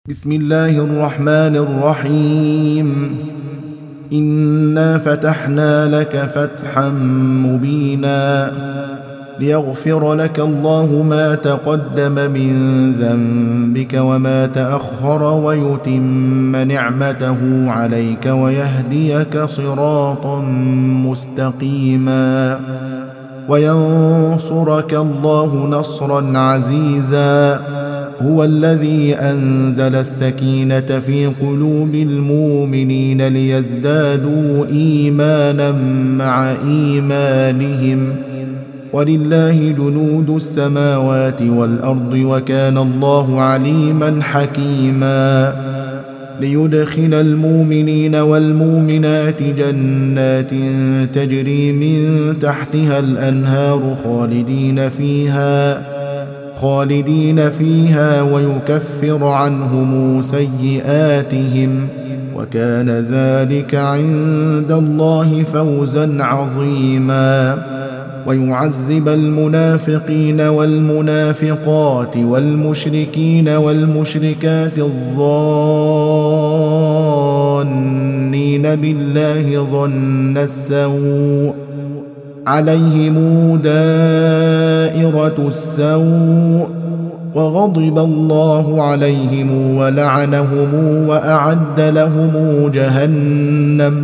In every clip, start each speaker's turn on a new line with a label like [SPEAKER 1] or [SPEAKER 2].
[SPEAKER 1] بسم الله الرحمن الرحيم. إنا فتحنا لك فتحا مبينا ليغفر لك الله ما تقدم من ذنبك وما تأخر ويتم نعمته عليك ويهديك صراطا مستقيما وينصرك الله نصرا عزيزا. هو الذي أنزل السكينة في قلوب المؤمنين ليزدادوا إيمانا مع إيمانهم ولله جنود السماوات والأرض وكان الله عليما حكيما. ليدخل المؤمنين والمؤمنات جنات تجري من تحتها الأنهار خالدين فيها ويكفر عنهم سيئاتهم وكان ذلك عند الله فوزا عظيما. ويعذب المنافقين والمنافقات والمشركين والمشركات الظانين بالله ظن السوء عليهم دائرة السوء وغضب الله عليهم ولعنهم وأعد لهم جهنم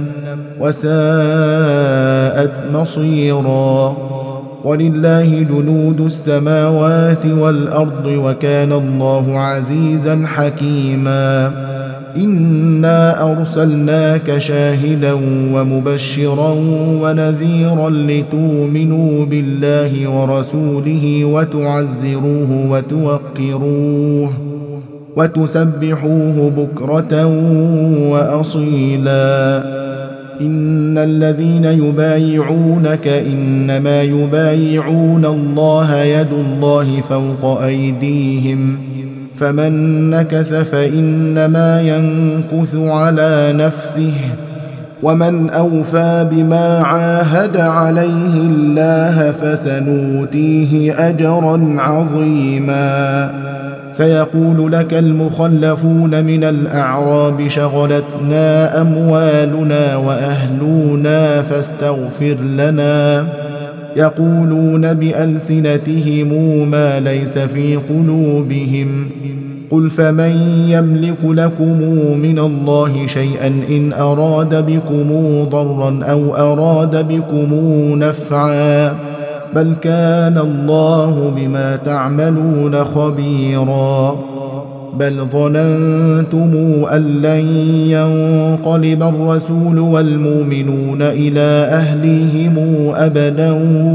[SPEAKER 1] وساءت مصيرا. ولله جنود السماوات والأرض وكان الله عزيزا حكيما. إنا أرسلناك شاهدا ومبشرا ونذيرا لتؤمنوا بالله ورسوله وتعزروه وتوقروه وتسبحوه بكرة وأصيلا. إن الذين يبايعونك إنما يبايعون الله يد الله فوق أيديهم فمن نكث فإنما ينكث على نفسه ومن أوفى بما عاهد عليه الله فسنؤتيه أجرا عظيما. سيقول لك المخلفون من الأعراب شغلتنا أموالنا وأهلنا فاستغفر لنا يقولون بألسنتهم ما ليس في قلوبهم قل فمن يملك لكم من الله شيئا إن أراد بكم ضرا أو أراد بكم نفعا بل كان الله بما تعملون خبيرا. بل ظننتم أن لن ينقلب الرسول والمؤمنون إلى أهليهم أبدا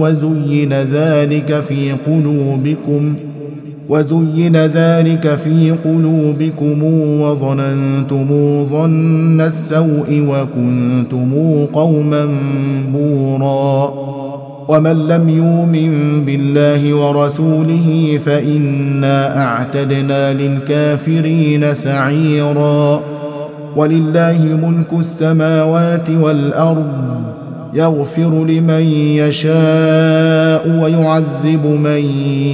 [SPEAKER 1] وزين ذلك في قلوبكم وظننتم ظن السوء وكنتم قوما بورا. ومن لم يؤمن بالله ورسوله فإنا أعتدنا للكافرين سعيرا. ولله ملك السماوات والأرض يغفر لمن يشاء ويعذب من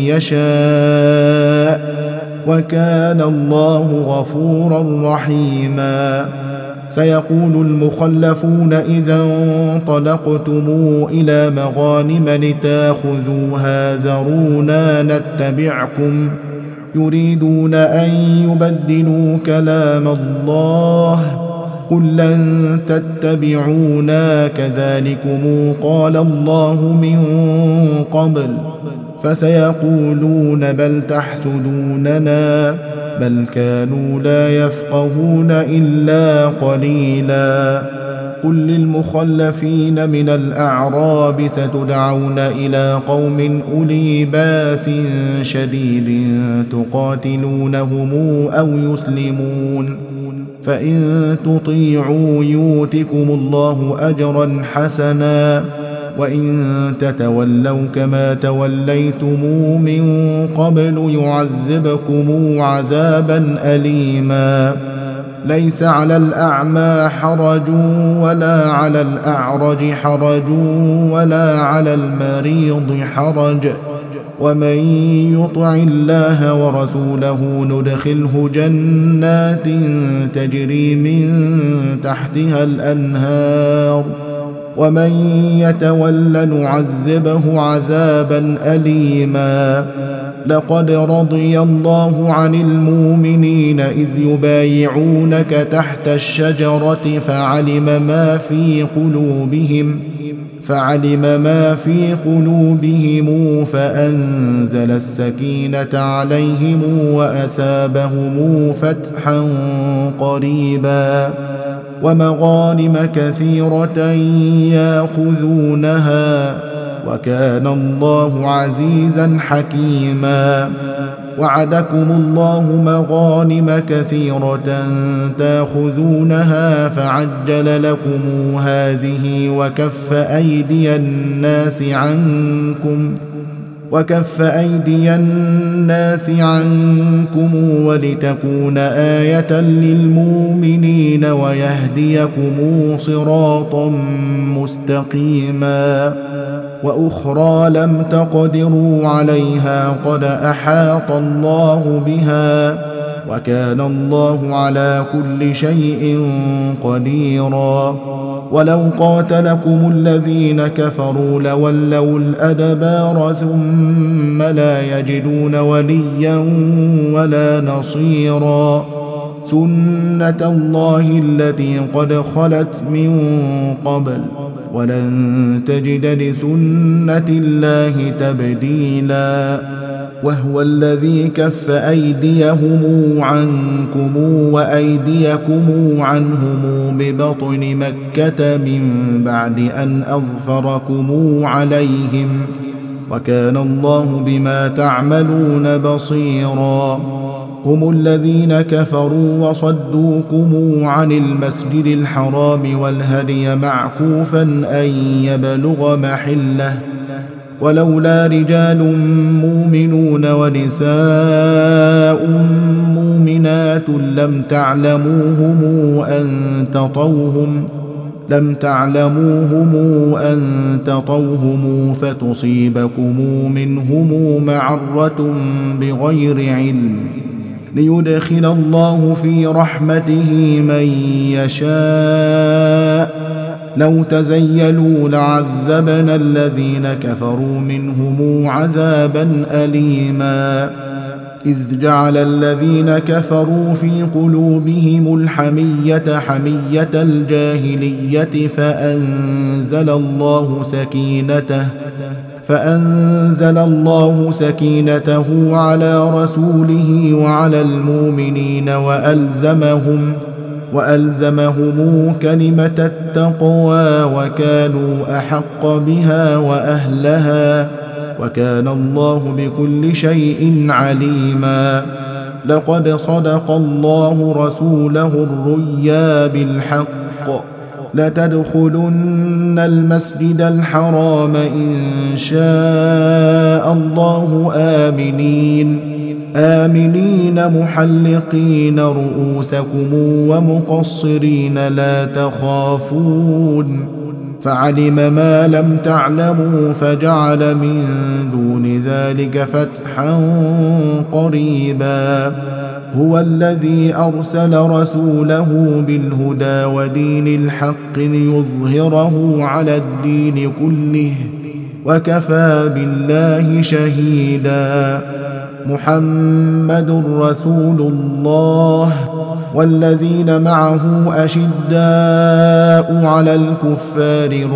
[SPEAKER 1] يشاء وكان الله غفورا رحيما. سيقول المخلفون إذا انطلقتم إلى مغانم لتاخذوها ذرونا نتبعكم يريدون أن يبدلوا كلام الله قل لن تتبعونا كذلكم قال الله من قبل فسيقولون بل تحسدوننا بل كانوا لا يفقهون إلا قليلا. قل للمخلفين من الأعراب ستدعون إلى قوم أولي بأس شديد تقاتلونهم أو يسلمون فإن تطيعوا يؤتكم الله أجرا حسنا وإن تتولوا كما توليتم من قبل يعذبكم عذابا أليما. ليس على الأعمى حرج ولا على الأعرج حرج ولا على المريض حرج ومن يطع الله ورسوله ندخله جنات تجري من تحتها الأنهار ومن يتول نعذبه عذابا أليما. لقد رضي الله عن المؤمنين إذ يبايعونك تحت الشجرة فعلم ما في قلوبهم فأنزل السكينة عليهم وأثابهم فتحا قريبا ومغانم كثيرة يأخذونها وكان الله عزيزا حكيما. وعدكم الله مغانم كثيرة تأخذونها فعجل لكم هذه وكف أيدي الناس عنكم ولتكون آية للمؤمنين ويهديكم صراطا مستقيما. وأخرى لم تقدروا عليها قد أحاط الله بها وكان الله على كل شيء قديرا. ولو قاتلكم الذين كفروا لولوا الأدبار ثم لا يجدون وليا ولا نصيرا. سنة الله التي قد خلت من قبل ولن تجد لسنة الله تبديلا. وهو الذي كف أيديهم عنكم وأيديكم عنهم ببطن مكة من بعد أن أظفركم عليهم وكان الله بما تعملون بصيرا. هم الذين كفروا وصدوكم عن المسجد الحرام والهدي معكوفا أن يبلغ محله ولولا رجال مؤمنون ونساء مؤمنات لم تعلموهم أن تطوهم فتصيبكم منهم معرة بغير علم ليدخل الله في رحمته من يشاء. لو تزيلوا لعذبنا الذين كفروا منهم عذابا أليما. إذ جعل الذين كفروا في قلوبهم الحمية حمية الجاهلية فأنزل الله سكينته على رسوله وعلى المؤمنين وألزمهم كلمة التقوى وكانوا أحق بها وأهلها وكان الله بكل شيء عليما. لقد صدق الله رسوله الرؤيا بالحق لتدخلن المسجد الحرام إن شاء الله آمنين محلقين رؤوسكم ومقصرين لا تخافون فعلم ما لم تعلموا فجعل من دون ذلك فتحا قريبا. هو الذي أرسل رسوله بالهدى ودين الحق ليظهره على الدين كله وكفى بالله شهيدا. محمد رسول الله والذين معه أشداء على الكفار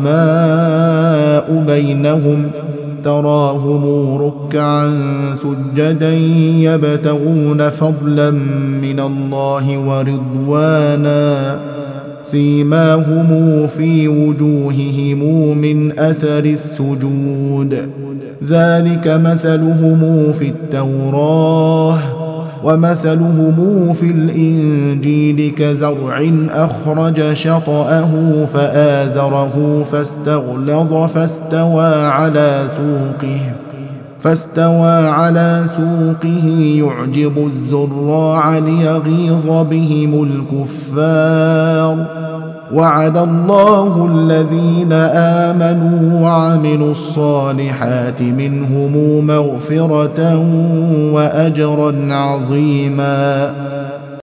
[SPEAKER 1] رحماء بينهم تراهم ركعا سجدا يبتغون فضلا من الله ورضوانا سيماهم في وجوههم من أثر السجود ذلك مثلهم في التوراة ومثلهم في الإنجيل كزرع أخرج شطأه فآزره فاستغلظ فاستوى على سوقه يعجب الزراع ليغيظ بهم الكفار وعد الله الذين آمنوا وعملوا الصالحات منهم مغفرة وأجرا عظيما